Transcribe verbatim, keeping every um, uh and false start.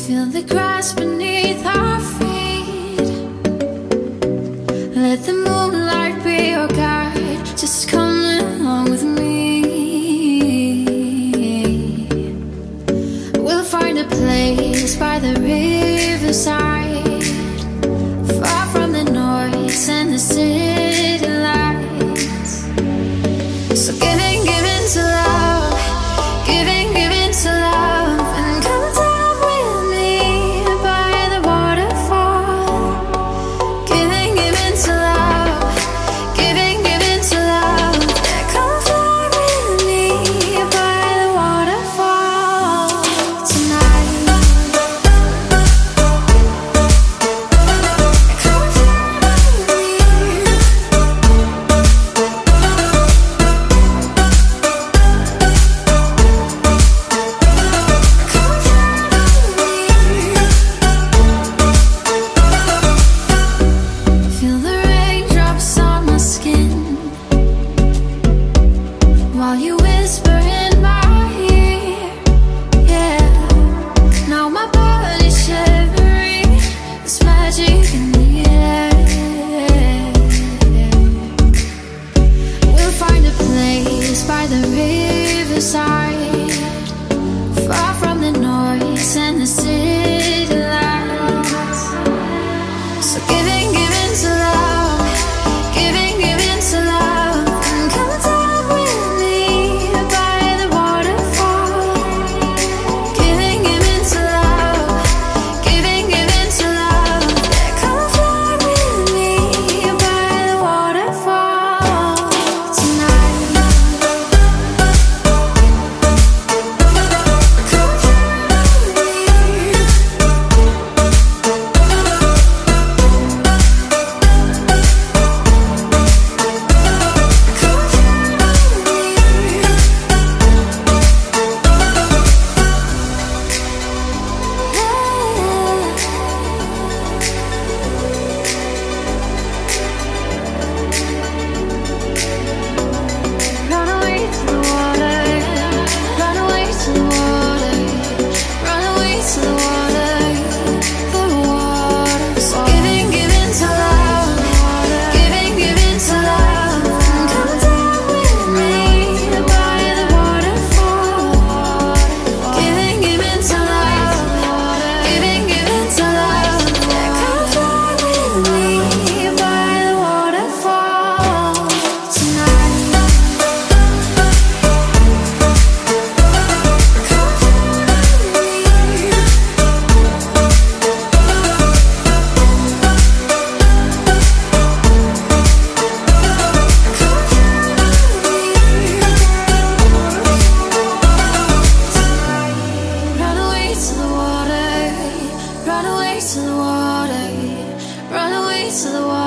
Feel the grass beneath our feet. Let the moonlight be your guide. Just come along with me. We'll find a place by the riverside, far from the noise and the city lights. So giving, giving to love, giving, giving to love, and come down with me by the waterfall. Giving, giving to love, giving, giving to love, yeah, come fly with me by the waterfall tonight. Come fly with me. Feel the raindrops on my skin while you whisper in my ear. Yeah, now my body's shivering. There's magic in the air. We'll find a place by the riverside, far from the noise and the city lights. So giving, giving to love, giving, giving to love, and come down with me by the waterfall. Giving, giving to love, giving, giving to love, yeah, come fly with me by the waterfall tonight. Come fly with me. Run away to the water, run away to the water, run away to the water, the water. So giving, giving to love, giving, giving to love, and come down with me by the waterfall. Giving, giving to love, giving, giving to love, yeah, come fly with me by the waterfall tonight. Run away to the water, run away to the water, run away to the water.